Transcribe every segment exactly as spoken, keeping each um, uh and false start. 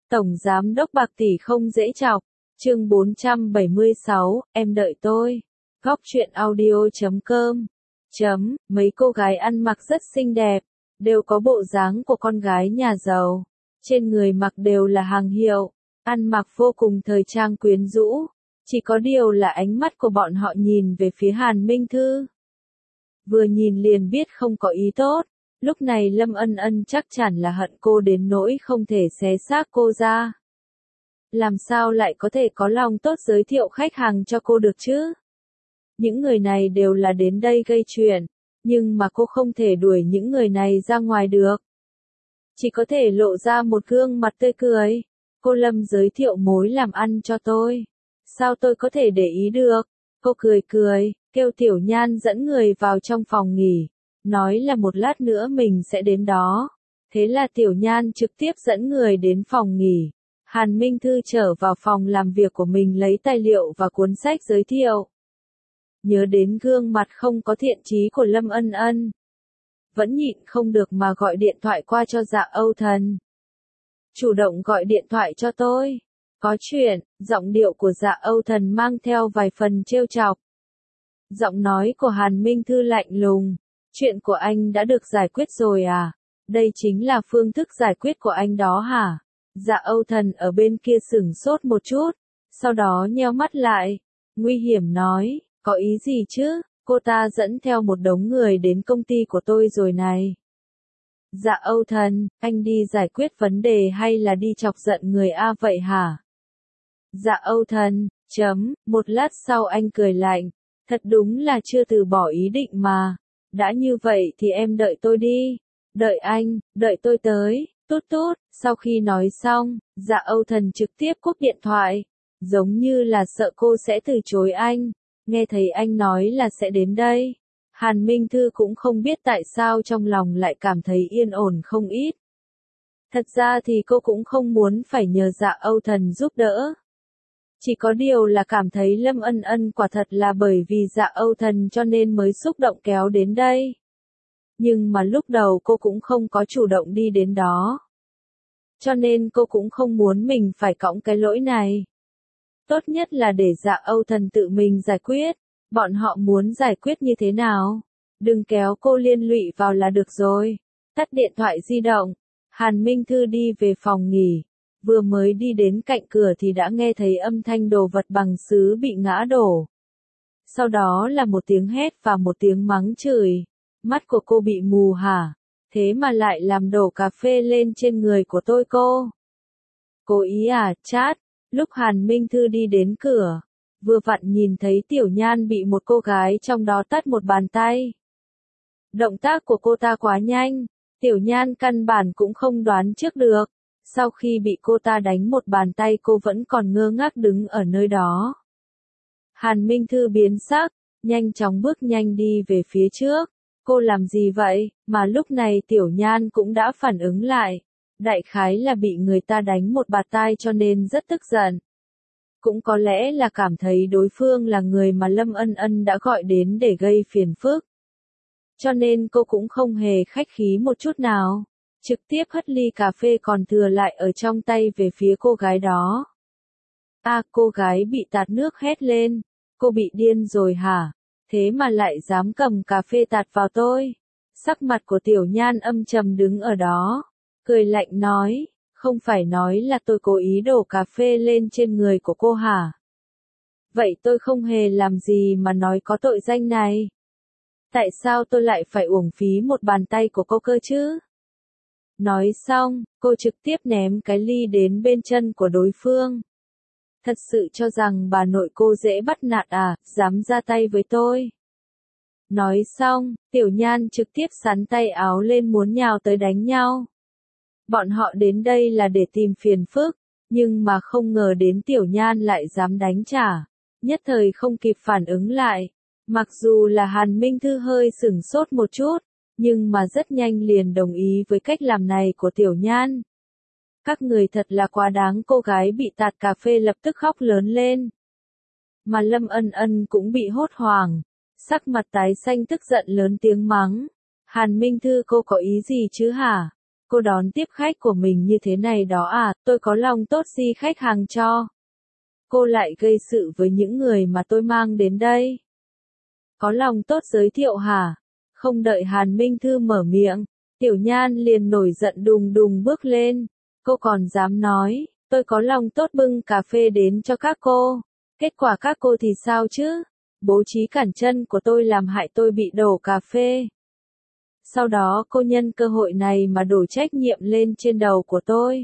Tổng Giám đốc bạc tỷ không dễ chọc. Chương bốn trăm bảy mươi sáu, em đợi tôi. Góc truyện audio chấm com. Chấm, mấy cô gái ăn mặc rất xinh đẹp, đều có bộ dáng của con gái nhà giàu. Trên người mặc đều là hàng hiệu, ăn mặc vô cùng thời trang quyến rũ. Chỉ có điều là ánh mắt của bọn họ nhìn về phía Hàn Minh Thư. Vừa nhìn liền biết không có ý tốt. Lúc này Lâm Ân Ân chắc chắn là hận cô đến nỗi không thể xé xác cô ra. Làm sao lại có thể có lòng tốt giới thiệu khách hàng cho cô được chứ? Những người này đều là đến đây gây chuyện, nhưng mà cô không thể đuổi những người này ra ngoài được. Chỉ có thể lộ ra một gương mặt tươi cười. Cô Lâm giới thiệu mối làm ăn cho tôi. Sao tôi có thể để ý được? Cô cười cười, kêu Tiểu Nhan dẫn người vào trong phòng nghỉ. Nói là một lát nữa mình sẽ đến đó. Thế là Tiểu Nhan trực tiếp dẫn người đến phòng nghỉ. Hàn Minh Thư trở vào phòng làm việc của mình lấy tài liệu và cuốn sách giới thiệu. Nhớ đến gương mặt không có thiện chí của Lâm Ân Ân. Vẫn nhịn không được mà gọi điện thoại qua cho Dạ Âu Thần. Chủ động gọi điện thoại cho tôi. Có chuyện, giọng điệu của Dạ Âu Thần mang theo vài phần trêu chọc. Giọng nói của Hàn Minh Thư lạnh lùng. Chuyện của anh đã được giải quyết rồi à? Đây chính là phương thức giải quyết của anh đó hả? Dạ Âu Thần ở bên kia sửng sốt một chút, sau đó nheo mắt lại, nguy hiểm nói, có ý gì chứ, cô ta dẫn theo một đống người đến công ty của tôi rồi này. Dạ Âu Thần, anh đi giải quyết vấn đề hay là đi chọc giận người A vậy hả? Dạ Âu Thần, chấm, một lát sau anh cười lạnh, thật đúng là chưa từ bỏ ý định mà. Đã như vậy thì em đợi tôi đi. Đợi anh, đợi tôi tới. Tút tút, sau khi nói xong, Dạ Âu Thần trực tiếp cúp điện thoại. Giống như là sợ cô sẽ từ chối anh. Nghe thấy anh nói là sẽ đến đây. Hàn Minh Thư cũng không biết tại sao trong lòng lại cảm thấy yên ổn không ít. Thật ra thì cô cũng không muốn phải nhờ Dạ Âu Thần giúp đỡ. Chỉ có điều là cảm thấy Lâm Ân Ân quả thật là bởi vì Dạ Âu Thần cho nên mới xúc động kéo đến đây. Nhưng mà lúc đầu cô cũng không có chủ động đi đến đó. Cho nên cô cũng không muốn mình phải cõng cái lỗi này. Tốt nhất là để Dạ Âu Thần tự mình giải quyết. Bọn họ muốn giải quyết như thế nào? Đừng kéo cô liên lụy vào là được rồi. Tắt điện thoại di động. Hàn Minh Thư đi về phòng nghỉ. Vừa mới đi đến cạnh cửa thì đã nghe thấy âm thanh đồ vật bằng sứ bị ngã đổ. Sau đó là một tiếng hét và một tiếng mắng chửi. Mắt của cô bị mù hả? Thế mà lại làm đổ cà phê lên trên người của tôi cô. Cố ý à, chát. Lúc Hàn Minh Thư đi đến cửa, vừa vặn nhìn thấy Tiểu Nhan bị một cô gái trong đó tát một bàn tay. Động tác của cô ta quá nhanh, Tiểu Nhan căn bản cũng không đoán trước được. Sau khi bị cô ta đánh một bàn tay cô vẫn còn ngơ ngác đứng ở nơi đó. Hàn Minh Thư biến sắc, nhanh chóng bước nhanh đi về phía trước. Cô làm gì vậy, mà lúc này Tiểu Nhan cũng đã phản ứng lại. Đại khái là bị người ta đánh một bạt tai cho nên rất tức giận. Cũng có lẽ là cảm thấy đối phương là người mà Lâm Ân Ân đã gọi đến để gây phiền phức. Cho nên cô cũng không hề khách khí một chút nào. Trực tiếp hất ly cà phê còn thừa lại ở trong tay về phía cô gái đó. À, cô gái bị tạt nước hét lên. Cô bị điên rồi hả? Thế mà lại dám cầm cà phê tạt vào tôi. Sắc mặt của Tiểu Nhan âm trầm đứng ở đó. Cười lạnh nói, không phải nói là tôi cố ý đổ cà phê lên trên người của cô hả? Vậy tôi không hề làm gì mà nói có tội danh này. Tại sao tôi lại phải uổng phí một bàn tay của cô cơ chứ? Nói xong, cô trực tiếp ném cái ly đến bên chân của đối phương. Thật sự cho rằng bà nội cô dễ bắt nạt à, dám ra tay với tôi. Nói xong, Tiểu Nhan trực tiếp xắn tay áo lên muốn nhào tới đánh nhau. Bọn họ đến đây là để tìm phiền phức, nhưng mà không ngờ đến Tiểu Nhan lại dám đánh trả. Nhất thời không kịp phản ứng lại. Mặc dù là Hàn Minh Thư hơi sửng sốt một chút, nhưng mà rất nhanh liền đồng ý với cách làm này của Tiểu Nhan. Các người thật là quá đáng, cô gái bị tạt cà phê lập tức khóc lớn lên. Mà Lâm Ân Ân cũng bị hốt hoảng, sắc mặt tái xanh tức giận lớn tiếng mắng. Hàn Minh Thư cô có ý gì chứ hả? Cô đón tiếp khách của mình như thế này đó à, tôi có lòng tốt gì khách hàng cho. Cô lại gây sự với những người mà tôi mang đến đây. Có lòng tốt giới thiệu hả? Không đợi Hàn Minh Thư mở miệng, Tiểu Nhan liền nổi giận đùng đùng bước lên. Cô còn dám nói, tôi có lòng tốt bưng cà phê đến cho các cô. Kết quả các cô thì sao chứ? Bố trí cản chân của tôi làm hại tôi bị đổ cà phê. Sau đó cô nhân cơ hội này mà đổ trách nhiệm lên trên đầu của tôi.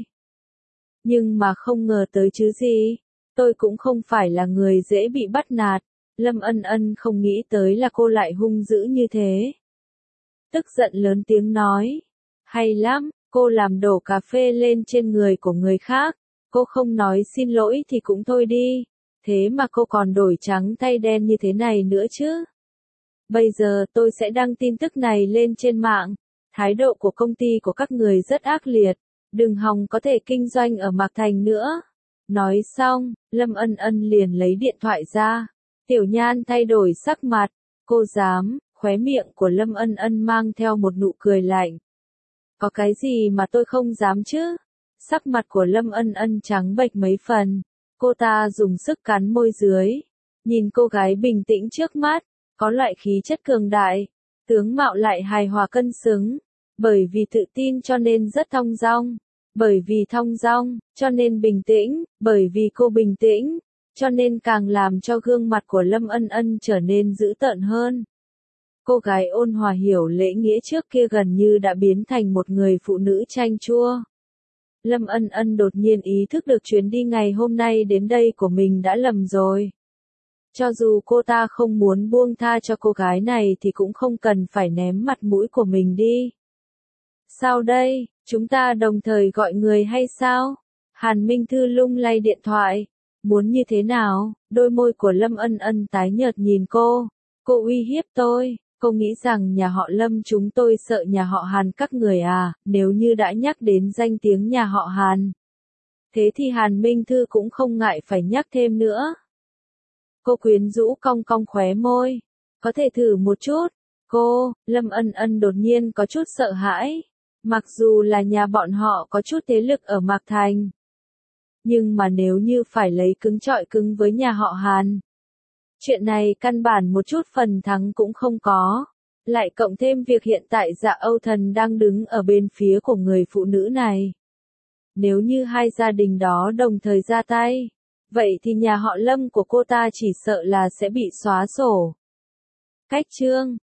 Nhưng mà không ngờ tới chứ gì. Tôi cũng không phải là người dễ bị bắt nạt. Lâm Ân Ân không nghĩ tới là cô lại hung dữ như thế. Tức giận lớn tiếng nói. Hay lắm, cô làm đổ cà phê lên trên người của người khác. Cô không nói xin lỗi thì cũng thôi đi. Thế mà cô còn đổi trắng thay đen như thế này nữa chứ. Bây giờ tôi sẽ đăng tin tức này lên trên mạng. Thái độ của công ty của các người rất ác liệt. Đừng hòng có thể kinh doanh ở Mạc Thành nữa. Nói xong, Lâm Ân Ân liền lấy điện thoại ra. Tiểu Nhan thay đổi sắc mặt. Cô dám, khóe miệng của Lâm Ân Ân mang theo một nụ cười lạnh. Có cái gì mà tôi không dám chứ? Sắc mặt của Lâm Ân Ân trắng bệch mấy phần. Cô ta dùng sức cắn môi dưới. Nhìn cô gái bình tĩnh trước mắt. Có loại khí chất cường đại. Tướng mạo lại hài hòa cân xứng. Bởi vì tự tin cho nên rất thong dong. Bởi vì thong dong, cho nên bình tĩnh. Bởi vì cô bình tĩnh, cho nên càng làm cho gương mặt của Lâm Ân Ân trở nên dữ tợn hơn. Cô gái ôn hòa hiểu lễ nghĩa trước kia gần như đã biến thành một người phụ nữ chanh chua. Lâm Ân Ân đột nhiên ý thức được chuyến đi ngày hôm nay đến đây của mình đã lầm rồi. Cho dù cô ta không muốn buông tha cho cô gái này thì cũng không cần phải ném mặt mũi của mình đi. Sao đây, chúng ta đồng thời gọi người hay sao? Hàn Minh Thư lung lay điện thoại. Muốn như thế nào? Đôi môi của Lâm Ân Ân tái nhợt nhìn cô. Cô uy hiếp tôi. Cô nghĩ rằng nhà họ Lâm chúng tôi sợ nhà họ Hàn các người à, nếu như đã nhắc đến danh tiếng nhà họ Hàn. Thế thì Hàn Minh Thư cũng không ngại phải nhắc thêm nữa. Cô quyến rũ cong cong khóe môi. Có thể thử một chút. Cô, Lâm Ân Ân đột nhiên có chút sợ hãi. Mặc dù là nhà bọn họ có chút thế lực ở Mạc Thành. Nhưng mà nếu như phải lấy cứng trọi cứng với nhà họ Hàn. Chuyện này căn bản một chút phần thắng cũng không có. Lại cộng thêm việc hiện tại Dạ Âu Thần đang đứng ở bên phía của người phụ nữ này. Nếu như hai gia đình đó đồng thời ra tay. Vậy thì nhà họ Lâm của cô ta chỉ sợ là sẽ bị xóa sổ. Cách chương